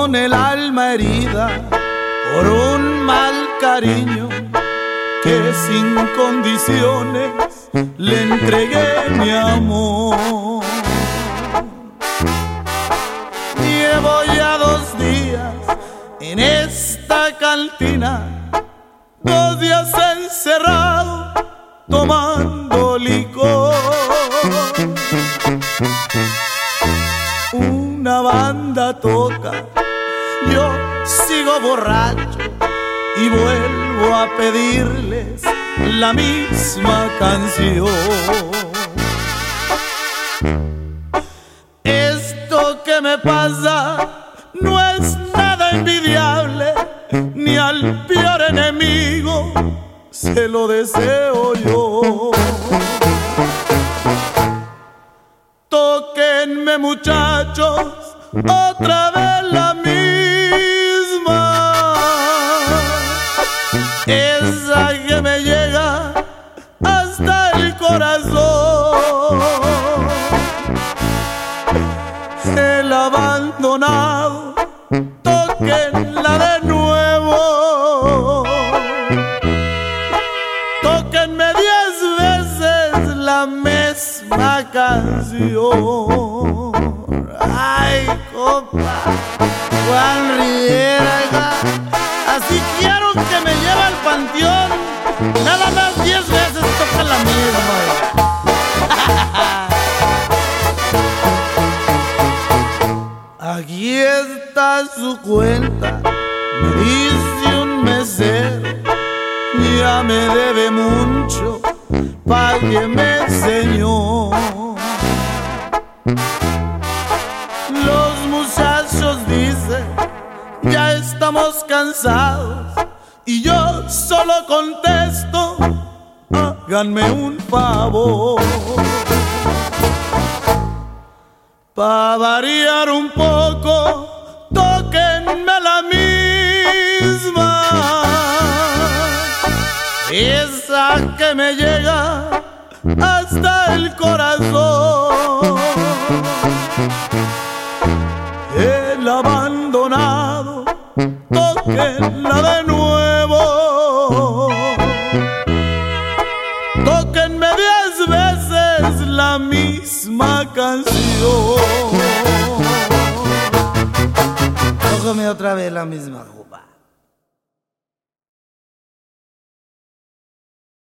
con el alma herida por un mal cariño que sin condiciones le entregué mi amor. Llevo ya 2 días en esta cantina, 2 días encerrado tomando licor. Una banda toca, yo sigo borracho y vuelvo a pedirles la misma canción. Esto que me pasa no es nada envidiable, ni al peor enemigo se lo deseo yo. Tóquenme, muchachos, otra vez la misma, esa que me llega hasta el corazón. El abandonado, tóquenla de nuevo. Tóquenme 10 veces la misma canción. Ay, compa Juan Rivera, así quiero que me lleve al panteón. Nada más 10 veces toca la misma. Aquí está su cuenta, me dice un mesero, ya me debe mucho, págueme, señor. Los muchachos dicen, ya estamos cansados, y yo solo contesto, háganme un favor. Pa' variar un poco, tóquenme la misma, esa que me llega hasta el corazón. El abandonado, tóquenla de nuevo. Tóquenme 10 veces la misma canción. Tóquenme otra vez la misma, juba.